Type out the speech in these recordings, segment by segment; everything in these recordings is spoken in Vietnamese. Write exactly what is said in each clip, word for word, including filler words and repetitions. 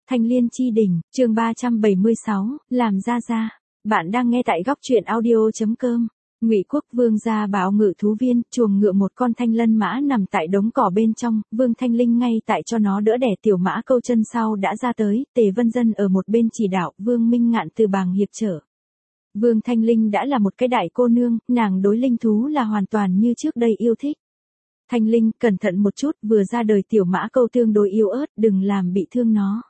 Thanh Liên chi đỉnh, chương ba trăm bảy mươi sáu, làm ra ra. Bạn đang nghe tại góc truyện audio chấm com. Ngụy Quốc Vương gia bảo ngự thú viên, chuồng ngựa một con thanh lân mã nằm tại đống cỏ bên trong, Vương Thanh Linh ngay tại cho nó đỡ đẻ tiểu mã câu chân sau đã ra tới, Tề Vân Dân ở một bên chỉ đạo, Vương Minh Ngạn từ bàng hiệp trở. Vương Thanh Linh đã là một cái đại cô nương, nàng đối linh thú là hoàn toàn như trước đây yêu thích. Thanh Linh, cẩn thận một chút, vừa ra đời tiểu mã câu tương đối yếu ớt, đừng làm bị thương nó.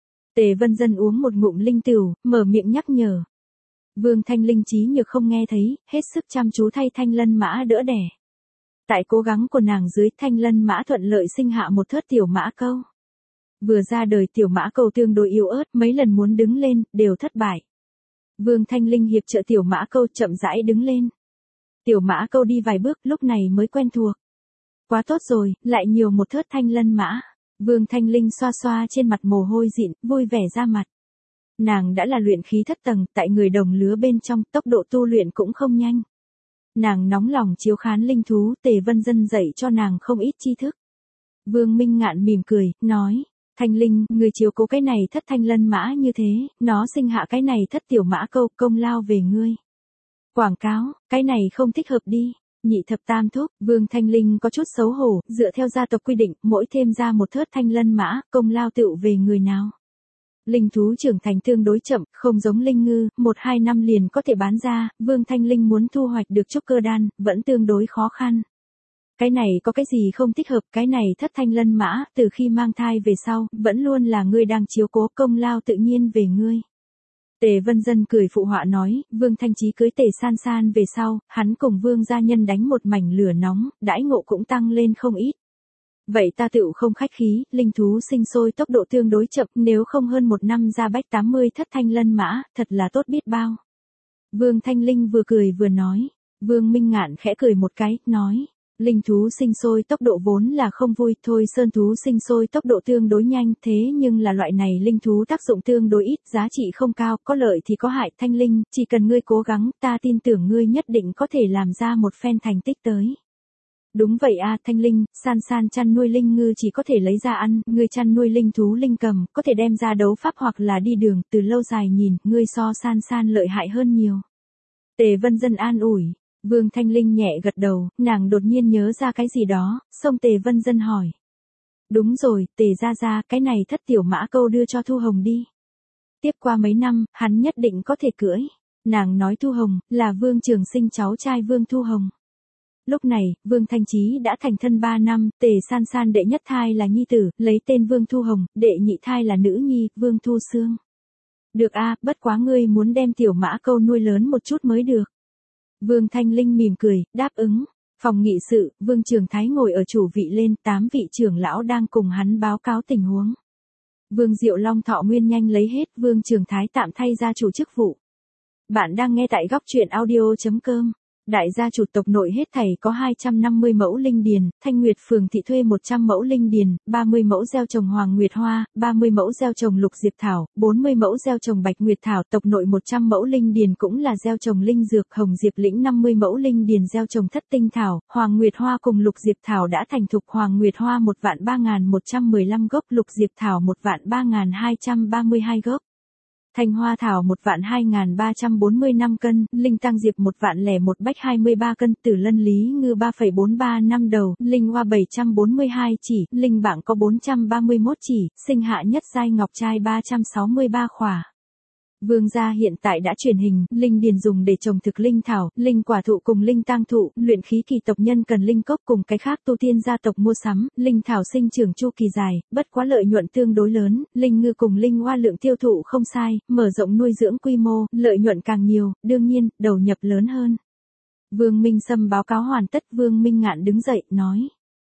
Tề Vân Dân uống một ngụm linh tửu, mở miệng nhắc nhở. Vương Thanh Linh trí nhược không nghe thấy, hết sức chăm chú thay thanh lân mã đỡ đẻ. Tại cố gắng của nàng dưới, thanh lân mã thuận lợi sinh hạ một thớt tiểu mã câu. Vừa ra đời tiểu mã câu tương đối yếu ớt, mấy lần muốn đứng lên, đều thất bại. Vương Thanh Linh hiệp trợ tiểu mã câu chậm rãi đứng lên. Tiểu mã câu đi vài bước, lúc này mới quen thuộc. Quá tốt rồi, lại nhiều một thớt thanh lân mã. Vương Thanh Linh xoa xoa trên mặt mồ hôi dịn, vui vẻ ra mặt. Nàng đã là luyện khí thất tầng, tại người đồng lứa bên trong, tốc độ tu luyện cũng không nhanh. Nàng nóng lòng chiếu khán linh thú, Tề Vân Dân dạy cho nàng không ít tri thức. Vương Minh Ngạn mỉm cười, nói, Thanh Linh, người chiếu cố cái này thất thanh lân mã như thế, nó sinh hạ cái này thất tiểu mã câu, công lao về ngươi. Quảng cáo, cái này không thích hợp đi. Nhị thập tam thúc, Vương Thanh Linh có chút xấu hổ, dựa theo gia tộc quy định, mỗi thêm ra một thớt thanh lân mã, công lao tựu về người nào. Linh thú trưởng thành tương đối chậm, không giống linh ngư, một hai năm liền có thể bán ra, Vương Thanh Linh muốn thu hoạch được trúc cơ đan, vẫn tương đối khó khăn. Cái này có cái gì không thích hợp, cái này thất thanh lân mã, từ khi mang thai về sau, vẫn luôn là ngươi đang chiếu cố, công lao tự nhiên về ngươi. Tề Vân Dân cười phụ họa nói, Vương Thanh Chí cưới Tề San San về sau, hắn cùng Vương gia nhân đánh một mảnh lửa nóng, đãi ngộ cũng tăng lên không ít. Vậy ta tựu không khách khí, linh thú sinh sôi tốc độ tương đối chậm, nếu không hơn một năm ra bách tám mươi thất thanh lân mã, thật là tốt biết bao. Vương Thanh Linh vừa cười vừa nói, Vương Minh Ngạn khẽ cười một cái, nói. Linh thú sinh sôi tốc độ vốn là không vui, thôi sơn thú sinh sôi tốc độ tương đối nhanh, thế nhưng là loại này linh thú tác dụng tương đối ít, giá trị không cao, có lợi thì có hại. Thanh Linh, chỉ cần ngươi cố gắng, ta tin tưởng ngươi nhất định có thể làm ra một phen thành tích tới. Đúng vậy a, Thanh Linh, San San chăn nuôi linh ngư chỉ có thể lấy ra ăn, ngươi chăn nuôi linh thú linh cầm, có thể đem ra đấu pháp hoặc là đi đường, từ lâu dài nhìn, ngươi so San San lợi hại hơn nhiều. Tề Vân Dân an ủi. Vương Thanh Linh nhẹ gật đầu, nàng đột nhiên nhớ ra cái gì đó, xông Tề Vân Dân hỏi. Đúng rồi, Tề gia gia, cái này thất tiểu mã câu đưa cho Thu Hồng đi. Tiếp qua mấy năm, hắn nhất định có thể cưỡi. Nàng nói Thu Hồng, là Vương Trường Sinh cháu trai Vương Thu Hồng. Lúc này, Vương Thanh Chí đã thành thân ba năm, Tề San San đệ nhất thai là nhi tử, lấy tên Vương Thu Hồng, đệ nhị thai là nữ nhi, Vương Thu Sương. Được a, bất quá ngươi muốn đem tiểu mã câu nuôi lớn một chút mới được. Vương Thanh Linh mỉm cười, đáp ứng. Phòng nghị sự, Vương Trường Thái ngồi ở chủ vị lên, tám vị trưởng lão đang cùng hắn báo cáo tình huống. Vương Diệu Long thọ nguyên nhanh lấy hết, Vương Trường Thái tạm thay gia chủ chức vụ. Bạn đang nghe tại góc truyện audio chấm com. Đại gia chủ tộc nội hết thảy có hai trăm năm mươi mẫu linh điền, Thanh Nguyệt phường thị thuê một trăm mẫu linh điền, ba mươi mẫu gieo trồng Hoàng Nguyệt Hoa, ba mươi mẫu gieo trồng Lục Diệp Thảo, bốn mươi mẫu gieo trồng Bạch Nguyệt Thảo, tộc nội một trăm mẫu linh điền cũng là gieo trồng linh dược, Hồng Diệp lĩnh năm mươi mẫu linh điền gieo trồng Thất Tinh Thảo, Hoàng Nguyệt Hoa cùng Lục Diệp Thảo đã thành thục, Hoàng Nguyệt Hoa một vạn ba nghìn một trăm mười lăm gốc, Lục Diệp Thảo một vạn ba nghìn hai trăm ba mươi hai gốc. Thanh Hoa Thảo một vạn hai nghìn ba trăm bốn mươi lăm cân, Linh Tăng Diệp một vạn lẻ một bách hai mươi ba cân, Tử Lân Lý Ngư ba phẩy bốn ba năm đầu, Linh Hoa bảy trăm bốn mươi hai chỉ, Linh Bảng có bốn trăm ba mươi mốt chỉ, sinh hạ nhất giai ngọc trai ba trăm sáu mươi ba khỏa. Vương gia hiện tại đã truyền hình, linh điền dùng để trồng thực linh thảo, linh quả thụ cùng linh tang thụ, luyện khí kỳ tộc nhân cần linh cốc cùng cái khác tu tiên gia tộc mua sắm, linh thảo sinh trưởng chu kỳ dài, bất quá lợi nhuận tương đối lớn, linh ngư cùng linh hoa lượng tiêu thụ không sai, mở rộng nuôi dưỡng quy mô, lợi nhuận càng nhiều, đương nhiên, đầu nhập lớn hơn. Vương Minh Sâm báo cáo hoàn tất, Vương Minh Ngạn đứng dậy, nói.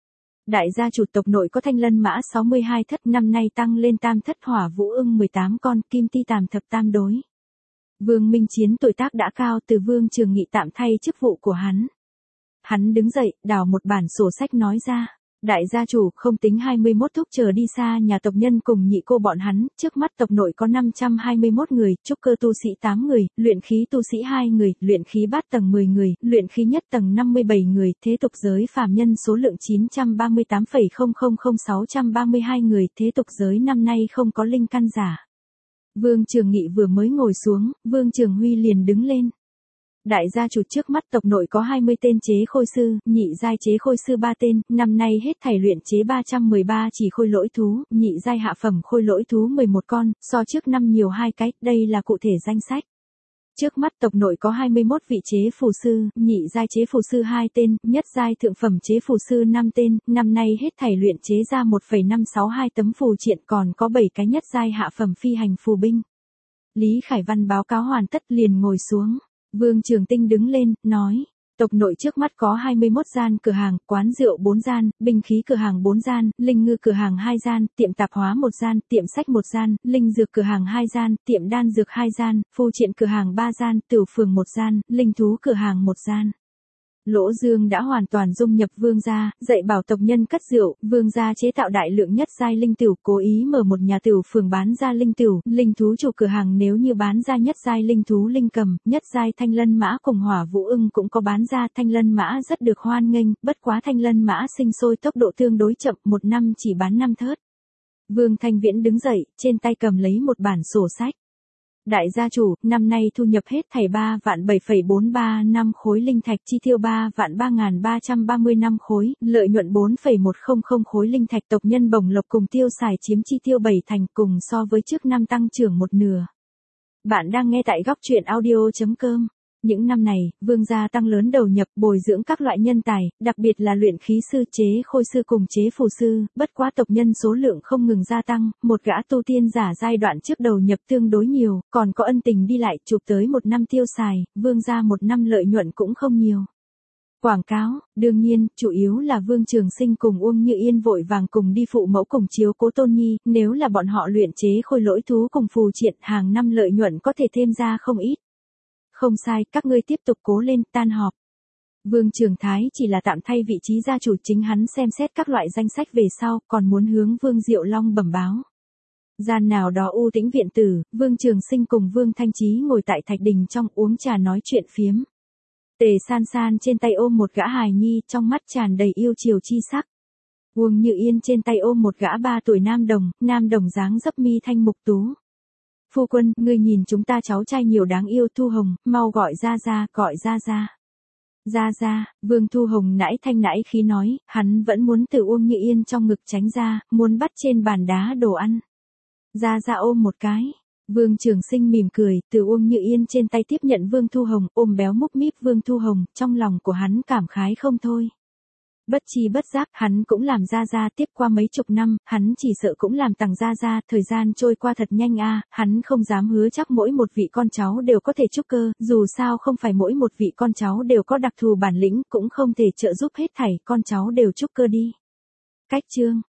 Đại gia chủ tộc nội có thanh lân mã sáu mươi hai thất, năm nay tăng lên tam thất, hỏa vũ ưng mười tám con, kim ti tàm thập tam đối. Vương Minh Chiến tuổi tác đã cao, từ Vương Trường Nghị tạm thay chức vụ của hắn. Hắn đứng dậy, đào một bản sổ sách nói ra. Đại gia chủ không tính hai mươi mốt thúc chờ đi xa nhà tộc nhân cùng nhị cô bọn hắn, trước mắt tộc nội có năm trăm hai mươi mốt người, trúc cơ tu sĩ tám người, luyện khí tu sĩ hai người, luyện khí bát tầng mười người, luyện khí nhất tầng năm mươi bảy người, thế tục giới phàm nhân số lượng chín trăm ba mươi tám phẩy không không không sáu trăm ba mươi hai người, thế tục giới năm nay không có linh căn giả. Vương Trường Nghị vừa mới ngồi xuống, Vương Trường Huy liền đứng lên. Đại gia chủ trước mắt tộc nội có hai mươi tên chế khôi sư, nhị giai chế khôi sư ba tên, năm nay hết thảy luyện chế ba trăm mười ba chỉ khôi lỗi thú, nhị giai hạ phẩm khôi lỗi thú mười một con, so trước năm nhiều hai cái, đây là cụ thể danh sách. Trước mắt tộc nội có hai mươi mốt vị chế phù sư, nhị giai chế phù sư hai tên, nhất giai thượng phẩm chế phù sư năm tên, năm nay hết thảy luyện chế ra một phẩy năm sáu hai tấm phù triện, còn có bảy cái nhất giai hạ phẩm phi hành phù binh. Lý Khải Văn báo cáo hoàn tất liền ngồi xuống. Vương Trường Tinh đứng lên, nói, tộc nội trước mắt có hai mươi mốt gian cửa hàng, quán rượu bốn gian, binh khí cửa hàng bốn gian, linh ngư cửa hàng hai gian, tiệm tạp hóa một gian, tiệm sách một gian, linh dược cửa hàng hai gian, tiệm đan dược hai gian, phù triện cửa hàng ba gian, tửu phường một gian, linh thú cửa hàng một gian. Lỗ Dương đã hoàn toàn dung nhập Vương gia, dạy bảo tộc nhân cất rượu, Vương gia chế tạo đại lượng nhất giai linh tửu, cố ý mở một nhà tửu phường bán ra linh tửu, linh thú chủ cửa hàng nếu như bán ra nhất giai linh thú linh cầm, nhất giai thanh lân mã cùng hỏa vũ ưng cũng có bán ra, thanh lân mã rất được hoan nghênh, bất quá thanh lân mã sinh sôi tốc độ tương đối chậm, một năm chỉ bán năm thớt. Vương Thanh Viễn đứng dậy, trên tay cầm lấy một bản sổ sách. Đại gia chủ, năm nay thu nhập hết thảy ba vạn bảy phẩy bốn ba năm khối linh thạch, chi tiêu ba vạn ba nghìn ba trăm ba mươi năm khối, lợi nhuận bốn phẩy một không không khối linh thạch, tộc nhân bổng lộc cùng tiêu xài chiếm chi tiêu bảy thành, cùng so với trước năm tăng trưởng một nửa. Bạn đang nghe tại góc truyện audio chấm com. Những năm này, Vương gia tăng lớn đầu nhập bồi dưỡng các loại nhân tài, đặc biệt là luyện khí sư, chế khôi sư cùng chế phù sư, bất quá tộc nhân số lượng không ngừng gia tăng, một gã tu tiên giả giai đoạn trước đầu nhập tương đối nhiều, còn có ân tình đi lại chụp tới một năm tiêu xài, Vương gia một năm lợi nhuận cũng không nhiều. Quảng cáo, đương nhiên, chủ yếu là Vương Trường Sinh cùng Uông Như Yên vội vàng cùng đi phụ mẫu cùng chiếu cố Tôn Nhi, nếu là bọn họ luyện chế khôi lỗi thú cùng phù triện, hàng năm lợi nhuận có thể thêm ra không ít. Không sai, các ngươi tiếp tục cố lên, tan họp. Vương Trường Thái chỉ là tạm thay vị trí gia chủ, chính hắn xem xét các loại danh sách về sau, còn muốn hướng Vương Diệu Long bẩm báo. Gian nào đó u tĩnh viện tử, Vương Trường Sinh cùng Vương Thanh Chí ngồi tại thạch đình trong uống trà nói chuyện phiếm. Tề San San trên tay ôm một gã hài nhi, trong mắt tràn đầy yêu chiều chi sắc. Uông Như Yên trên tay ôm một gã ba tuổi nam đồng, nam đồng dáng dấp mi thanh mục tú. Phu quân, ngươi nhìn chúng ta cháu trai nhiều đáng yêu. Thu Hồng, mau gọi ra ra, gọi ra ra. Ra ra, Vương Thu Hồng nãi thanh nãi khí nói, hắn vẫn muốn từ Uông Như Yên trong ngực tránh ra, muốn bắt trên bàn đá đồ ăn. Ra ra ôm một cái. Vương Trường Sinh mỉm cười, từ Uông Như Yên trên tay tiếp nhận Vương Thu Hồng, ôm béo múc míp Vương Thu Hồng, trong lòng của hắn cảm khái không thôi. Bất chi bất giác, hắn cũng làm ra ra, tiếp qua mấy chục năm, hắn chỉ sợ cũng làm tằng ra ra, thời gian trôi qua thật nhanh a, à, hắn không dám hứa chắc mỗi một vị con cháu đều có thể trúc cơ, dù sao không phải mỗi một vị con cháu đều có đặc thù bản lĩnh, cũng không thể trợ giúp hết thảy con cháu đều trúc cơ đi. Cách chương